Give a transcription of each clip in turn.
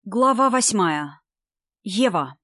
Глава 8. Ева.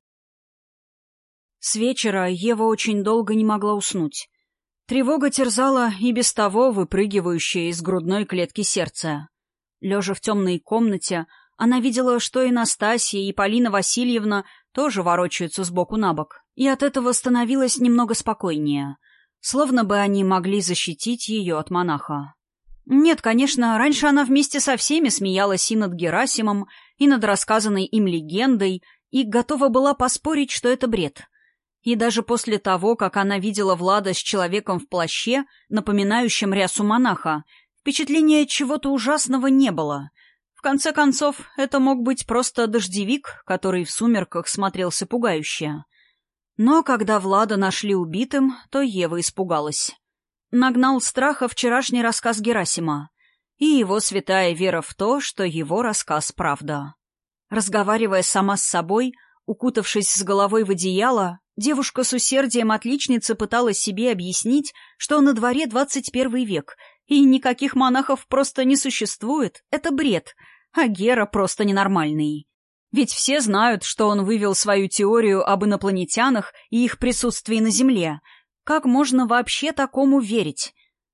С вечера Ева очень долго не могла уснуть. Тревога терзала и без того выпрыгивающее из грудной клетки сердце. Лежа в темной комнате, она видела, что и Настасья, и Полина Васильевна тоже ворочаются сбоку на бок, и от этого становилось немного спокойнее, словно бы они могли защитить ее от монаха. Нет, конечно, раньше она вместе со всеми смеялась и над Герасимом, и над рассказанной им легендой, и готова была поспорить, что это бред. И даже после того, как она видела Влада с человеком в плаще, напоминающим рясу монаха, впечатления чего-то ужасного не было. В конце концов, это мог быть просто дождевик, который в сумерках смотрелся пугающе. Но когда Влада нашли убитым, то Ева испугалась. Нагнал страха вчерашний рассказ Герасима и его святая вера в то, что его рассказ — правда. Разговаривая сама с собой, укутавшись с головой в одеяло, девушка с усердием отличницы пыталась себе объяснить, что на дворе 21 век, и никаких монахов просто не существует, это бред, а Гера просто ненормальный. Ведь все знают, что он вывел свою теорию об инопланетянах и их присутствии на Земле. Как можно вообще такому верить?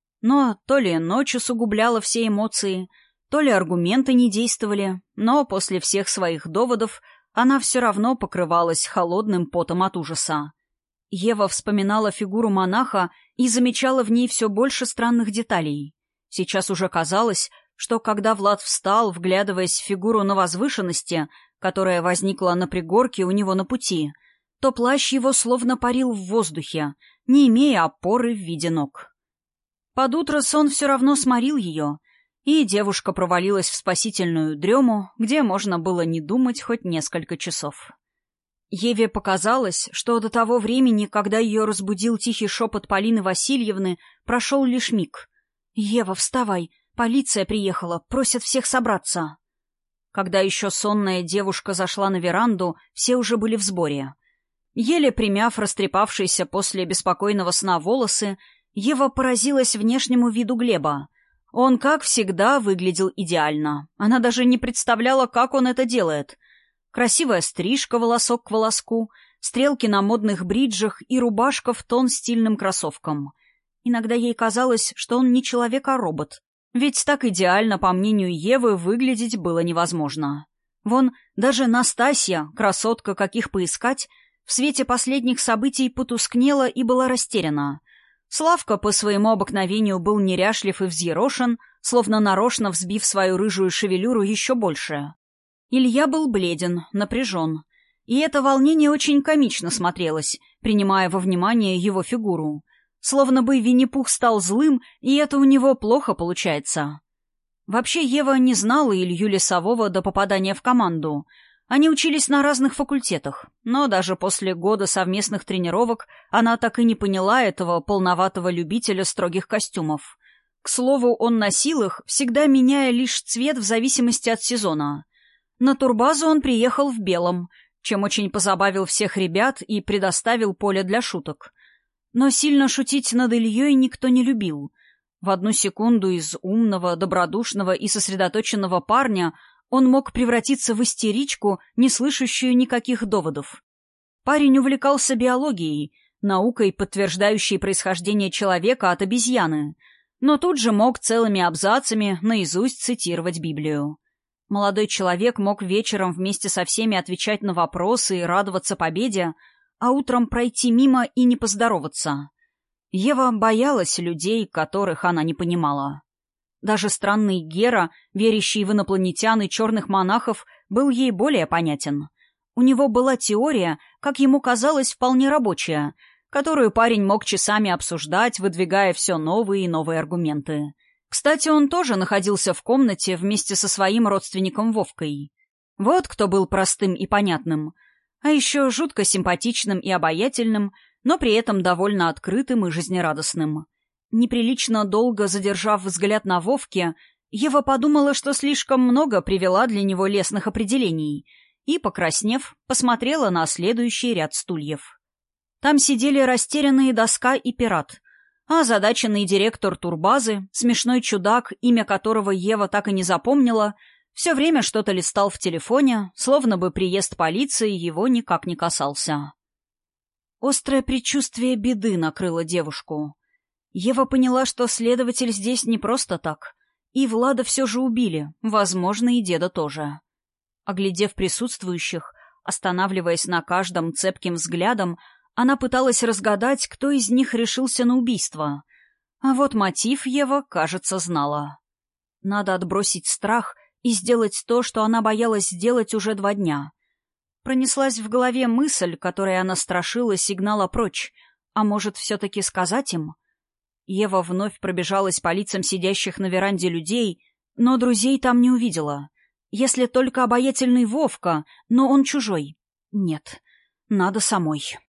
Но то ли ночь усугубляла все эмоции, то ли аргументы не действовали, но после всех своих доводов она все равно покрывалась холодным потом от ужаса. Ева вспоминала фигуру монаха и замечала в ней все больше странных деталей. Сейчас уже казалось, что когда Влад встал, вглядываясь в фигуру на возвышенности, которая возникла на пригорке у него на пути, то плащ его словно парил в воздухе, не имея опоры в виде ног. Под утро сон все равно сморил ее, и девушка провалилась в спасительную дрему, где можно было не думать хоть несколько часов. Еве показалось, что до того времени, когда ее разбудил тихий шепот Полины Васильевны, прошел лишь миг. «Ева, вставай! Полиция приехала, просят всех собраться!» Когда еще сонная девушка зашла на веранду, все уже были в сборе. Еле примяв растрепавшиеся после беспокойного сна волосы, Ева поразилась внешнему виду Глеба. Он, как всегда, выглядел идеально. Она даже не представляла, как он это делает. Красивая стрижка волосок к волоску, стрелки на модных бриджах и рубашка в тон стильным кроссовкам. Иногда ей казалось, что он не человек, а робот. Ведь так идеально, по мнению Евы, выглядеть было невозможно. Вон, даже Настасья, красотка, каких поискать, в свете последних событий потускнела и была растеряна. Славка по своему обыкновению был неряшлив и взъерошен, словно нарочно взбив свою рыжую шевелюру еще больше. Илья был бледен, напряжен. И это волнение очень комично смотрелось, принимая во внимание его фигуру. Словно бы Винни-Пух стал злым, и это у него плохо получается. Вообще Ева не знала Илью Лесового до попадания в команду. Они учились на разных факультетах, но даже после года совместных тренировок она так и не поняла этого полноватого любителя строгих костюмов. К слову, он носил их, всегда меняя лишь цвет в зависимости от сезона. На турбазу он приехал в белом, чем очень позабавил всех ребят и предоставил поле для шуток. Но сильно шутить над Ильей никто не любил. В одну секунду из умного, добродушного и сосредоточенного парня он мог превратиться в истеричку, не слышащую никаких доводов. Парень увлекался биологией, наукой, подтверждающей происхождение человека от обезьяны, но тут же мог целыми абзацами наизусть цитировать Библию. Молодой человек мог вечером вместе со всеми отвечать на вопросы и радоваться победе, а утром пройти мимо и не поздороваться. Ева боялась людей, которых она не понимала. Даже странный Гера, верящий в инопланетян и черных монахов, был ей более понятен. У него была теория, как ему казалось, вполне рабочая, которую парень мог часами обсуждать, выдвигая все новые и новые аргументы. Кстати, он тоже находился в комнате вместе со своим родственником Вовкой. Вот кто был простым и понятным, а еще жутко симпатичным и обаятельным, но при этом довольно открытым и жизнерадостным. Неприлично долго задержав взгляд на Вовке, Ева подумала, что слишком много привела для него лестных определений, и, покраснев, посмотрела на следующий ряд стульев. Там сидели растерянные Доска и Пират, а озадаченный директор турбазы, смешной чудак, имя которого Ева так и не запомнила, Все время что-то листал в телефоне, словно бы приезд полиции его никак не касался. Острое предчувствие беды накрыло девушку. Ева поняла, что следователь здесь не просто так. И Влада все же убили, возможно, и деда тоже. Оглядев присутствующих, останавливаясь на каждом цепким взглядом, она пыталась разгадать, кто из них решился на убийство. А вот мотив Ева, кажется, знала. Надо отбросить страх и сделать то, что она боялась сделать уже 2 дня. Пронеслась в голове мысль, которой она страшила сигнала прочь. А может, все-таки сказать им? Ева вновь пробежалась по лицам сидящих на веранде людей, но друзей там не увидела. Если только обаятельный Вовка, но он чужой. Нет, надо самой.